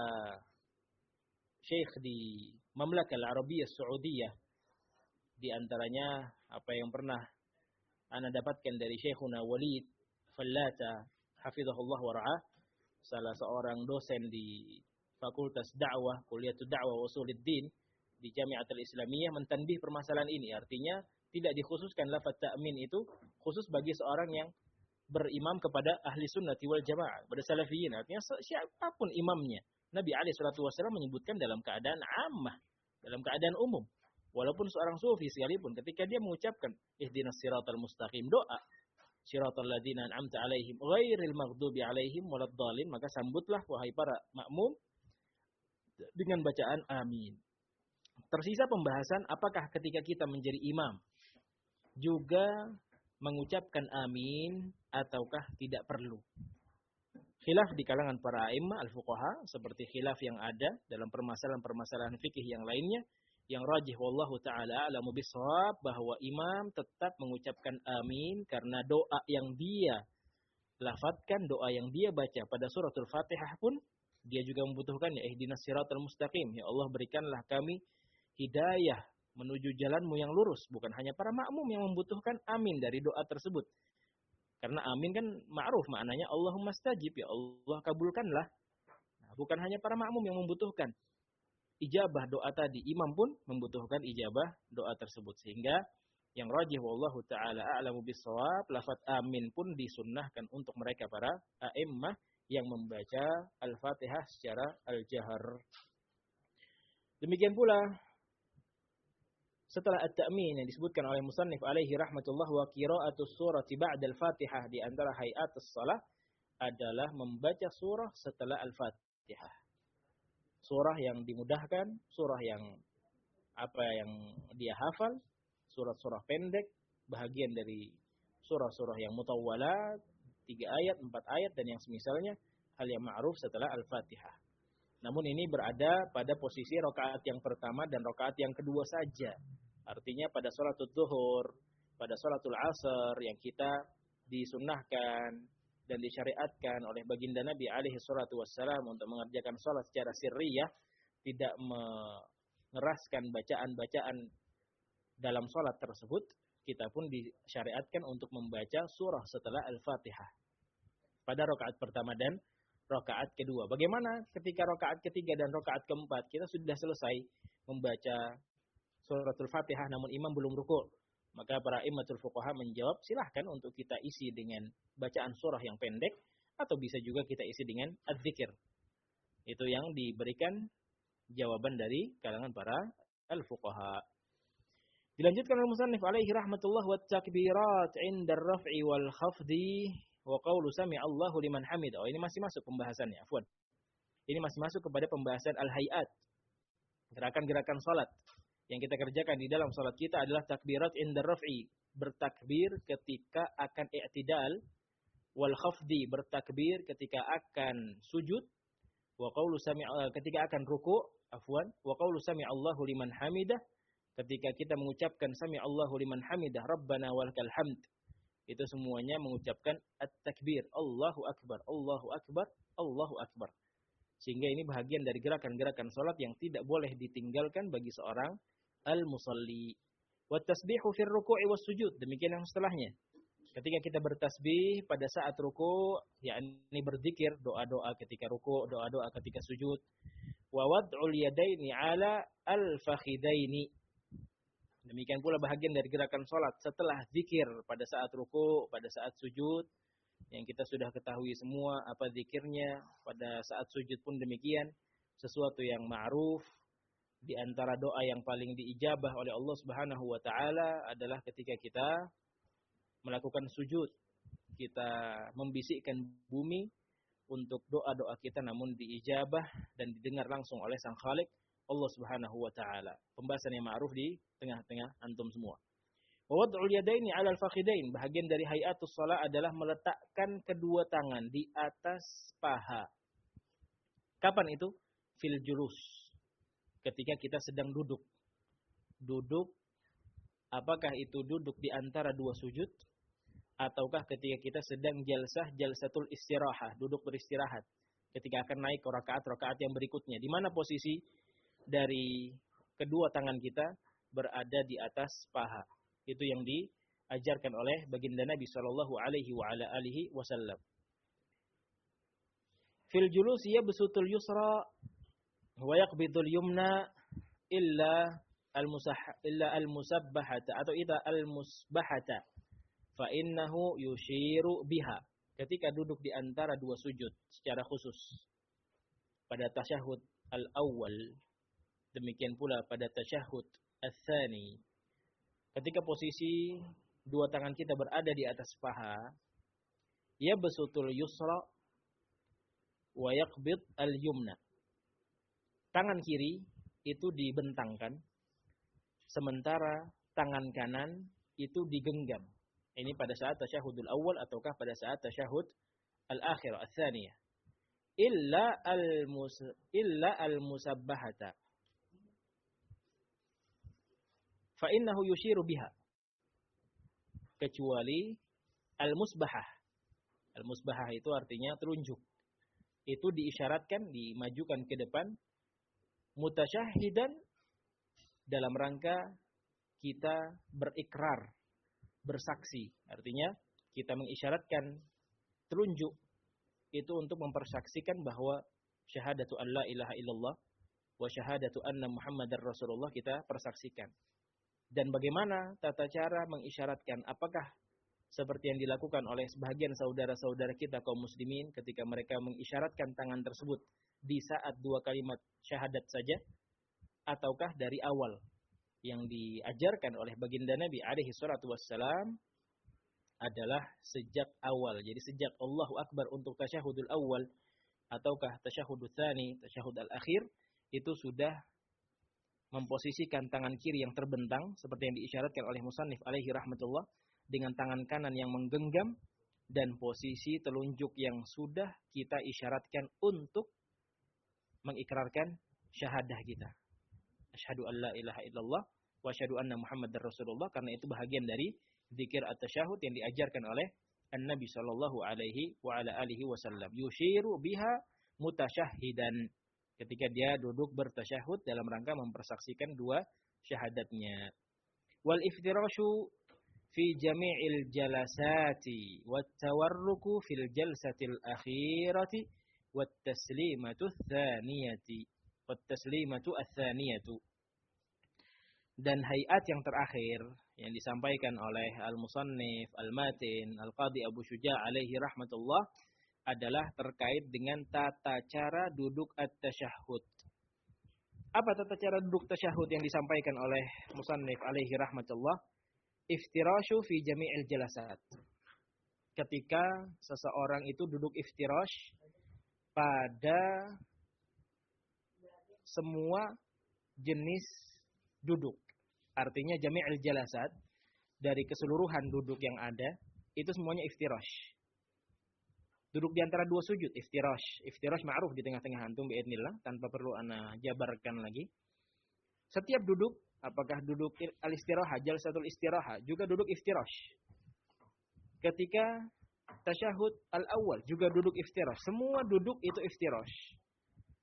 Speaker 1: syekh di Mamlakah Al-Arabiyyah Saudiyah. Di antaranya apa yang pernah ana dapatkan dari Syekhuna Walid Fallata hafizahullah wa ra'ah, salah seorang dosen di Fakultas Dakwah, Kuliatul Dakwah wa Usuluddin di Jami'atul Islamiyah, mentanbih permasalahan ini. Artinya tidak dikhususkan lafaz ta'min itu khusus bagi seorang yang berimam kepada ahli sunnati wal jamaah, pada salafiyin. Artinya siapapun imamnya, Nabi alaihi salatu wasallam menyebutkan dalam keadaan ammah, dalam keadaan umum. Walaupun seorang sufi sekalipun, ketika dia mengucapkan ihdinas siratal mustaqim, doa siratal ladzina an'amta alaihim ghairil maghdubi alaihim waladdallin, maka sambutlah wahai para makmum dengan bacaan amin. Tersisa pembahasan apakah ketika kita menjadi imam juga mengucapkan amin ataukah tidak perlu. Khilaf di kalangan para a'immah al-fuqaha, seperti khilaf yang ada dalam permasalahan-permasalahan fikih yang lainnya. Yang rajih wallahu ta'ala a'lamu bishawab, bahwa imam tetap mengucapkan amin karena doa yang dia lafadzkan, doa yang dia baca pada suratul Fatihah pun dia juga membutuhkan, ya ihdinas siratal mustaqim, ya Allah berikanlah kami hidayah menuju jalanmu yang lurus. Bukan hanya para makmum yang membutuhkan amin dari doa tersebut. Karena amin kan ma'ruf maknanya Allahumma stajib, ya Allah kabulkanlah. Nah, bukan hanya para makmum yang membutuhkan ijabah doa tadi, imam pun membutuhkan ijabah doa tersebut. Sehingga yang rajih wallahu ta'ala a'lamu bis-shawab, lafaz amin pun disunnahkan untuk mereka para a'immah yang membaca Al-Fatihah secara al-jahar. Demikian pula setelah at-ta'min yang disebutkan oleh musannif alaihi rahmatullah, wa qira'atus surati ba'da al-Fatihah, di antara hayatus shalah adalah membaca surah setelah al-Fatihah. Surah yang dimudahkan, surah yang apa yang dia hafal, surah-surah pendek, bahagian dari surah-surah yang mutawwalat, tiga ayat, empat ayat dan yang semisalnya, hal yang ma'ruf setelah al-Fatihah. Namun ini berada pada posisi rakaat yang pertama dan rakaat yang kedua saja. Artinya pada sholatul zuhur, pada sholatul asar yang kita disunnahkan dan disyariatkan oleh baginda Nabi alaihi salatu wassalam untuk mengerjakan sholat secara sirriyah, tidak mengeraskan bacaan-bacaan dalam sholat tersebut, kita pun disyariatkan untuk membaca surah setelah Al-Fatihah pada rakaat pertama dan rakaat kedua. Bagaimana ketika rakaat ketiga dan rakaat keempat kita sudah selesai membaca suratul Fatihah namun imam belum ruku'? Maka para imamatul fuqaha menjawab, silahkan untuk kita isi dengan bacaan surah yang pendek, atau bisa juga kita isi dengan az-zikir. Itu yang diberikan jawaban dari kalangan para al-fuqaha. Dilanjutkan oleh musannif alaihi rahmatullah, wa takbirat 'inda ar-raf'i wal khafdi wa qawlu sami'allahu liman hamid. Oh, ini masih masuk pembahasannya, afwan. Ini masih masuk kepada pembahasan al-hayat. Gerakan-gerakan salat yang kita kerjakan di dalam salat kita adalah takbirat indar raf'i, bertakbir ketika akan i'tidal, wal khafdi, bertakbir ketika akan sujud, wa qawlu sami'a, ketika akan ruku', afwan, wa qawlu sami'allahu liman hamidah, ketika kita mengucapkan sami'allahu liman hamidah, rabbana walakal hamd. Itu semuanya mengucapkan at-takbir, Allahu akbar, Allahu akbar, Allahu akbar. Sehingga ini bahagian dari gerakan-gerakan salat yang tidak boleh ditinggalkan bagi seorang al-musalli. Wa tasbihu fir ruku'i was sujud. Demikian yang setelahnya. Ketika kita bertasbih pada saat ruku', yakni berzikir, doa-doa ketika ruku', doa-doa ketika sujud. Wa wad'ul yadaini 'ala al-fakhidaini. Demikian pula bahagian dari gerakan salat setelah zikir pada saat ruku', pada saat sujud. Yang kita sudah ketahui semua apa zikirnya, pada saat sujud pun demikian. Sesuatu yang ma'ruf. Di antara doa yang paling diijabah oleh Allah Subhanahu wa taala adalah ketika kita melakukan sujud. Kita membisikkan bumi untuk doa-doa kita namun diijabah dan didengar langsung oleh Sang Khalik Allah Subhanahu wa taala. Pembahasan yang ma'ruf di tengah-tengah antum semua. Wa wad'ul yadaini 'alal fakhidain. Bahagian dari hayatus shalah adalah meletakkan kedua tangan di atas paha. Kapan itu? Fil julus. Ketika kita sedang duduk. Duduk, apakah itu duduk di antara dua sujud? Ataukah ketika kita sedang jalsah, jalsatul istirahah, duduk beristirahat. Ketika akan naik ke rakaat-rakaat yang berikutnya. Di mana posisi dari kedua tangan kita berada di atas paha. Itu yang diajarkan oleh baginda Nabi sallallahu alaihi wa ala alihi wasallam. Fil julus yabsutul yusra wa yaqbidul yumna illa al-musah illa al-musabbahata atau ida al-musbahata fa innahu yushiru biha. Ketika duduk di antara dua sujud secara khusus pada tasyahud al-awwal, demikian pula pada tasyahud al-tsani. Ketika posisi dua tangan kita berada di atas paha, ya besutul yusra wa yaqbid al-yumna. Tangan kiri itu dibentangkan, sementara tangan kanan itu digenggam. Ini pada saat tasyahudul awal ataukah pada saat tasyahud al-akhir, al-thaniyah. Illa al-mus illa al-musabbahata. Fa innahu yushiru biha. Kecuali al-musbahah. Al-musbahah itu artinya telunjuk. Itu diisyaratkan, dimajukan ke depan mutasyahidan dalam rangka kita berikrar, bersaksi. Artinya kita mengisyaratkan telunjuk itu untuk mempersaksikan bahwa syahadatu an la ilaha illallah wa syahadatu anna Muhammadar Rasulullah kita persaksikan. Dan bagaimana tata cara mengisyaratkan? Apakah seperti yang dilakukan oleh sebahagian saudara-saudara kita kaum muslimin ketika mereka mengisyaratkan tangan tersebut di saat dua kalimat syahadat saja? Ataukah dari awal yang diajarkan oleh baginda Nabi alaihi salatu wassalam adalah sejak awal. Jadi sejak Allahu Akbar untuk tasyahudul awal ataukah tasyahudul tsani, tasyahud al-akhir, itu sudah memposisikan tangan kiri yang terbentang seperti yang diisyaratkan oleh musannif alaihi rahmatullah dengan tangan kanan yang menggenggam dan posisi telunjuk yang sudah kita isyaratkan untuk mengikrarkan syahadah kita. Asyhadu an la ilaha illallah wa asyhadu anna Muhammadar Rasulullah, karena itu bahagian dari zikir at-tasyahud yang diajarkan oleh An-Nabi sallallahu alaihi wa ala alihi wasallam. Yushiru biha mutasyahidan. Ketika dia duduk bertasyahud dalam rangka mempersaksikan dua syahadatnya. Wal iftirashu fi jami'il jalasati wat tawarruku fil jalsatil akhirati wat taslimatu tsaniyati wat taslimatu ats-tsaniyatu. Dan hayat yang terakhir yang disampaikan oleh al-musannif al-matin al-qadi Abu Syuja' alaihi rahmatullah adalah terkait dengan tata cara duduk at-tasyahud. Apa tata cara duduk tasyahud yang disampaikan oleh musannif alaihi rahmatullah? Iftirashu fi jami'il jalasat. Ketika seseorang itu duduk iftirash pada semua jenis duduk. Artinya jami'il jalasat, dari keseluruhan duduk yang ada, itu semuanya iftirash. Duduk di antara dua sujud, iftirash. Iftirash ma'ruf di tengah-tengah antum bi'idnillah, tanpa perlu ana jabarkan lagi. Setiap duduk, apakah duduk al-istirahah, jalsatul istirahah, juga duduk iftirash. Ketika tasyahud al-awwal, juga duduk iftirash. Semua duduk itu iftirash.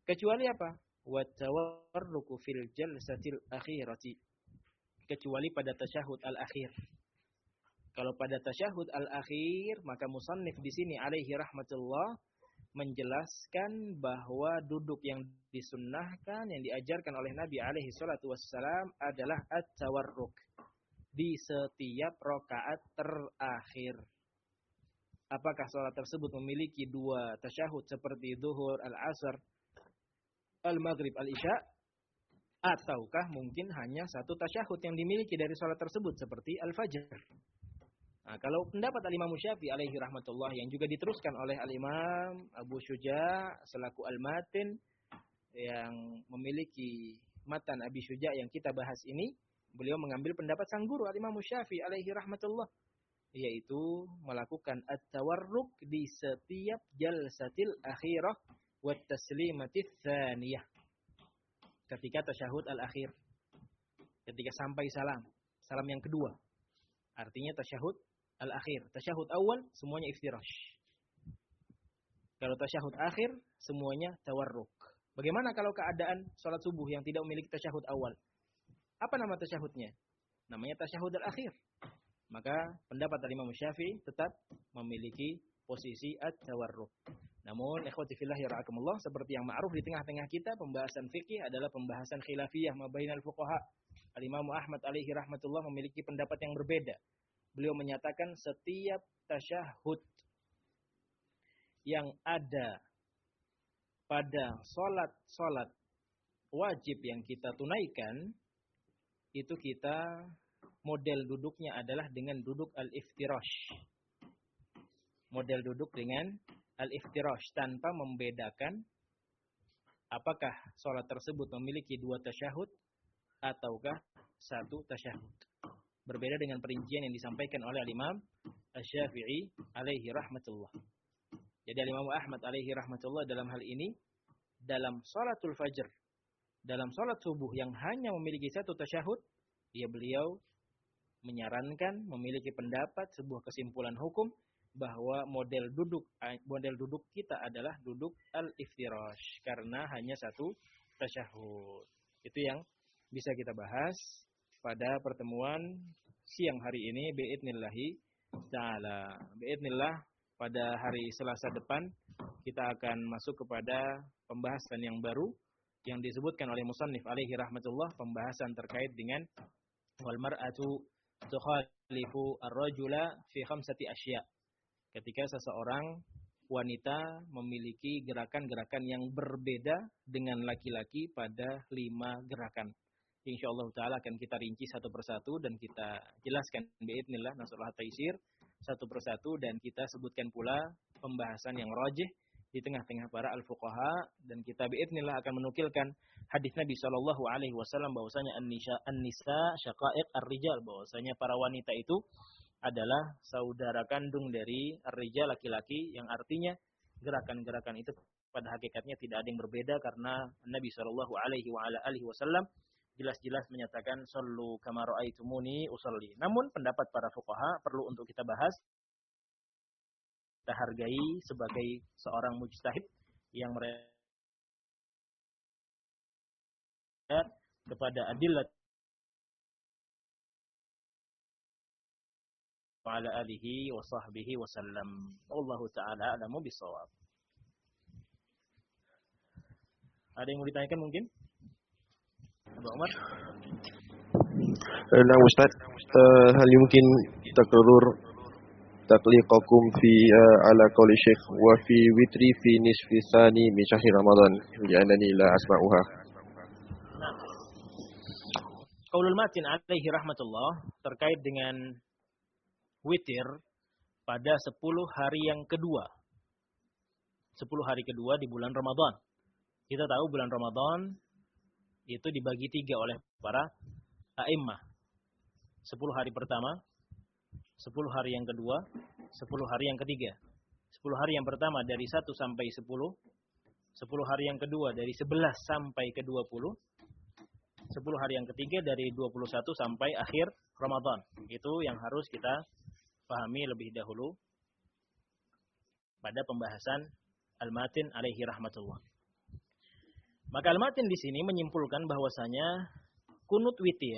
Speaker 1: Kecuali apa? Wa tawarruku fil jalsatil akhirati. Kecuali pada tasyahud al-akhir. Kalau pada tasyahud al-akhir, maka musannif di sini alaihi rahmatullah menjelaskan bahwa duduk yang disunnahkan, yang diajarkan oleh Nabi alaihi salatu wassalam adalah at-tawarruk di setiap rakaat terakhir. Apakah salat tersebut memiliki dua tasyahud seperti zuhur, al-asr, al-maghrib, al-isya, ataukah mungkin hanya satu tasyahud yang dimiliki dari salat tersebut seperti al-fajr? Nah, kalau pendapat al-Imam Syafi'i alaihi rahmatullah yang juga diteruskan oleh al-Imam Abu Syuja' selaku al-Matin yang memiliki matan Abi Syuja' yang kita bahas ini, beliau mengambil pendapat sang guru al-Imam Syafi'i alaihi rahmatullah, yaitu melakukan at-tawarruk di setiap jalsatil akhirah wa taslimatis tsaniyah. Ketika tasyahud al-akhir, ketika sampai salam, salam yang kedua. Artinya tasyahud al-akhir. Tasyahud awal semuanya iftirash. Kalau tasyahud akhir semuanya tawarruk. Bagaimana kalau keadaan salat subuh yang tidak memiliki tasyahud awal? Apa nama tasyahudnya? Namanya tasyahud al-akhir. Maka pendapat dari Imam Syafi'i tetap memiliki posisi at-tawarruk. Namun ikhwati fillah ya ra'akumullah, seperti yang ma'ruf di tengah-tengah kita, pembahasan fikih adalah pembahasan khilafiyah mabainal fuqaha. Al-Imam Ahmad alaihi rahmatullah memiliki pendapat yang berbeda. Beliau menyatakan setiap tasyahud yang ada pada salat-salat wajib yang kita tunaikan, itu kita model duduknya adalah dengan duduk al-iftirash. Model duduk dengan al-iftirash tanpa membedakan apakah salat tersebut memiliki dua tasyahud ataukah satu tasyahud. Berbeda dengan perincian yang disampaikan oleh al-Imam Asy-Syafi'i alaihi rahmatullah. Jadi al-Imam Ahmad alaihi rahmatullah dalam hal ini, dalam salatul fajr, dalam salat subuh yang hanya memiliki satu tasyahud, ya beliau menyarankan, memiliki pendapat, sebuah kesimpulan hukum, bahwa model duduk model duduk kita adalah duduk al-iftirash karena hanya satu tasyahud. Itu yang bisa kita bahas pada pertemuan siang hari ini biidznillah taala. Biidznillah pada hari Selasa depan kita akan masuk kepada pembahasan yang baru yang disebutkan oleh musannif alaihi rahmatullah, pembahasan terkait dengan wal mar'atu tukhalifu ar-rajula fi khamsati asya'. Ketika seseorang wanita memiliki gerakan-gerakan yang berbeda dengan laki-laki pada lima gerakan. Insyaallah taala akan kita rinci satu persatu dan kita jelaskan biidznillah nasallahu taisir satu persatu, dan kita sebutkan pula pembahasan yang rajih di tengah-tengah para al-fuqaha, dan kita biidznillah akan menukilkan hadis Nabi sallallahu alaihi wasallam bahwasanya an-nisa an-nisa syaqaiq ar-rijal, bahwasanya para wanita itu adalah saudara kandung dari ar-rijal, laki-laki, yang artinya gerakan-gerakan itu pada hakikatnya tidak ada yang berbeda karena Nabi sallallahu alaihi wa ala alihi wasallam jelas-jelas menyatakan sallu kama ra'aitumuni usalli. Namun pendapat para fuqaha perlu untuk kita bahas, kita hargai sebagai seorang mujtahid yang mereka kepada adillat wa ala alihi wa sahbihi wa sallam. Wallahu ta'ala a'lamu bissawab. Ada yang mau ditanyakan mungkin? Abu Umar?
Speaker 2: Nah Ustaz, uh, hal mungkin takrur taqliqakum fi uh, ala qawli Syekh wa fi witri fi nisfi tsani min syahri Ramadan ja'alani la asma'uha.
Speaker 1: Nah, qaulul matin alaihi rahmatullah terkait dengan witir pada sepuluh hari yang kedua. sepuluh hari kedua di bulan Ramadan. Kita tahu bulan Ramadan itu dibagi tiga oleh para a'immah. Sepuluh hari pertama, sepuluh hari yang kedua, sepuluh hari yang ketiga. Sepuluh hari yang pertama dari satu sampai sepuluh, sepuluh hari yang kedua dari sebelas sampai ke dua puluh, sepuluh hari yang ketiga dari dua puluh satu sampai akhir Ramadan. Itu yang harus kita pahami lebih dahulu pada pembahasan Al-Matin alaihi rahmatullah. Maka Al-Matin di sini menyimpulkan bahwasanya kunut witir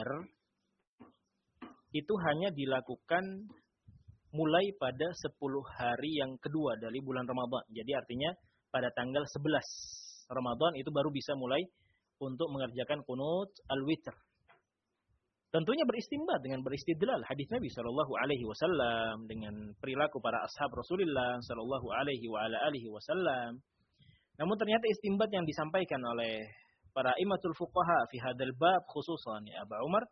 Speaker 1: itu hanya dilakukan mulai pada sepuluh hari yang kedua dari bulan Ramadan. Jadi artinya pada tanggal sebelas Ramadan itu baru bisa mulai untuk mengerjakan kunut al-witr. Tentunya beristimbat dengan beristidlal hadis Nabi Shallallahu Alaihi Wasallam dengan perilaku para ashab Rasulullah Shallallahu Alaihi Wasallam. Namun ternyata istimbat yang disampaikan oleh para imatul fuqaha fi hadal bab khususan ya Abu Umar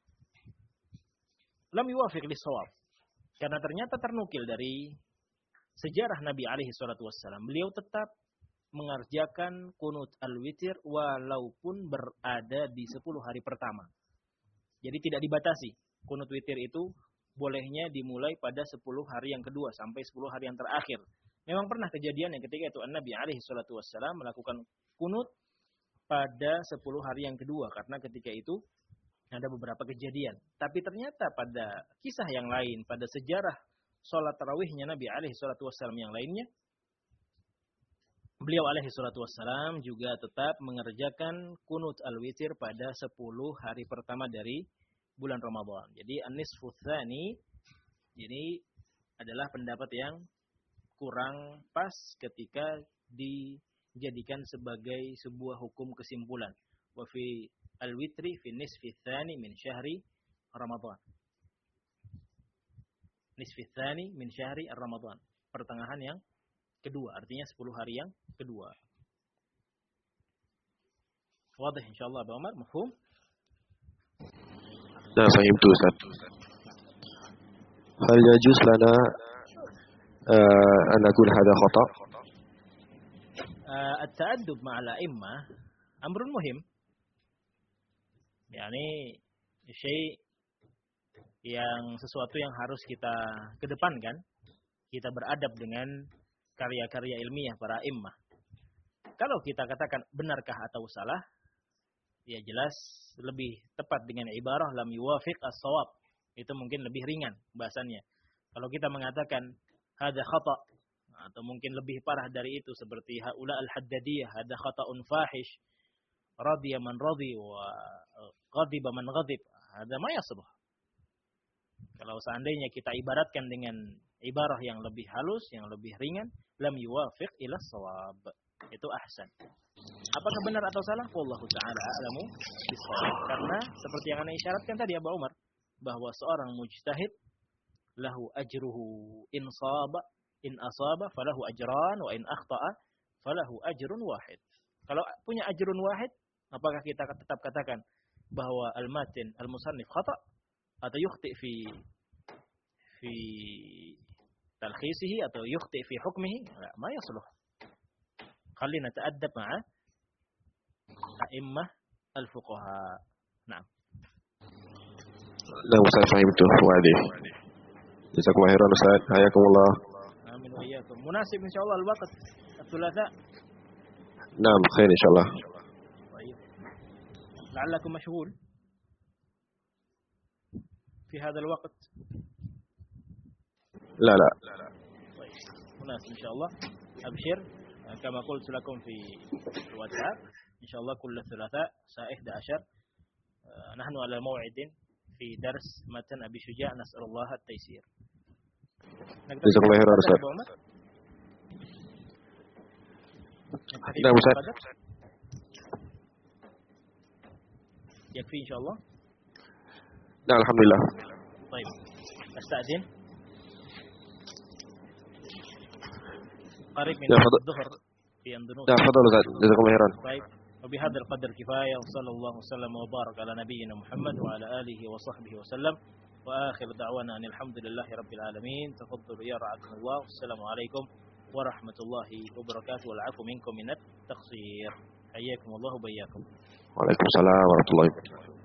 Speaker 1: lam yuwafiq lis-shawab. Karena ternyata ternukil dari sejarah Nabi alaihi salatu wassalam, beliau tetap mengerjakan kunut al-witir walaupun berada di sepuluh hari pertama. Jadi tidak dibatasi. Kunut witir itu bolehnya dimulai pada sepuluh hari yang kedua sampai sepuluh hari yang terakhir. Memang pernah kejadian yang ketika itu Nabi alaihi salatu wassalam melakukan kunut pada sepuluh hari yang kedua. Karena ketika itu ada beberapa kejadian. Tapi ternyata pada kisah yang lain, pada sejarah sholat tarawihnya Nabi alaihi salatu wassalam yang lainnya, beliau alaihi salatu wassalam juga tetap mengerjakan kunut al-witir pada sepuluh hari pertama dari bulan Ramadan. Jadi an-nisfu tsani ini adalah pendapat yang kurang pas ketika dijadikan sebagai sebuah hukum kesimpulan. Wa fi al-witri fi nisfi tsani min syahri Ramadan. Nisfi tsani min syahri Ramadan. Pertengahan yang kedua, artinya sepuluh hari yang kedua. Wadah insyaallah Abu Umar, mafhum?
Speaker 2: Nah, fahimtu Ustaz. Hal yajuz lana uh, an nakun hadha khata?
Speaker 1: Uh, at-ta'addub ma'al a'immah amrun muhim. Yani syai' yang sesuatu yang harus kita kedepankan, kita beradab dengan karya-karya ilmiah para immah. Kalau kita katakan benarkah atau salah, ya jelas lebih tepat dengan ibarah lam yuwafiq as-shawab. Itu mungkin lebih ringan bahasannya. Kalau kita mengatakan hadza khata, atau mungkin lebih parah dari itu seperti haula al-haddadiyah, hadza khata'un fahish, radiya man radi wa ghadiba man ghadib, hadza ma yasluh. Kalau seandainya kita ibaratkan dengan ibarah yang lebih halus, yang lebih ringan, lam yuwafiq ila shawab. Itu ahsan. Apakah benar atau salah? Wallahu ta'ala a'lamu bis-shawab. Karena seperti yang Anda isyaratkan tadi Abu Umar, bahwa seorang mujtahid lahu ajruhu in shaba in asaba falahu ajran wa in akhta'a falahu ajrun wahid. Kalau punya ajrun wahid, apakah kita tetap katakan bahwa al-matin al-musannif khata' atau yukhti fi fi talkhisihi atau yukhti fi hukmihi? La, ma yasluh. Khalina ta'addab ma'a a'immah al-fuqaha. Naam.
Speaker 2: Nah, Ustaz fahimtu. Wadih. Jazakumullah khairan Ustaz. Hayakumullah.
Speaker 1: Amin wa iyyakum. Munasib insyaallah al-waqt ats-tsulatsa.
Speaker 2: Naam, khair insyaallah.
Speaker 1: Baik. La'allakum mashghul في هذا الوقت.
Speaker 2: لا لا.
Speaker 1: طيب. مناسب إن شاء الله. أبشر كما قلت لكم في الواتساب إن شاء الله كل الثلاثاء الساعة إحدى عشر نحن على موعد في درس متن أبي شجاع نسأل الله التيسير.
Speaker 2: جزاك الله خيرا أستاذ. نعم أستاذ.
Speaker 1: يكفي إن شاء الله.
Speaker 2: نعم الحمد لله.
Speaker 1: طيب أستأذن قريب من الظهر في أندونيسيا.
Speaker 2: نعم تفضل أستاذ جزاكم الله خيرا.
Speaker 1: طيب وبهذا القدر كفاية وصلى الله وسلم وبارك على نبينا محمد وعلى آله وصحبه وسلم وآخر دعوانا أن الحمد لله رب العالمين. تفضلوا يا رعاكم الله والسلام عليكم ورحمة الله وبركاته والعفو منكم من التقصير. حياكم الله وبياكم.
Speaker 2: وعليكم السلام ورحمة الله وبركاته.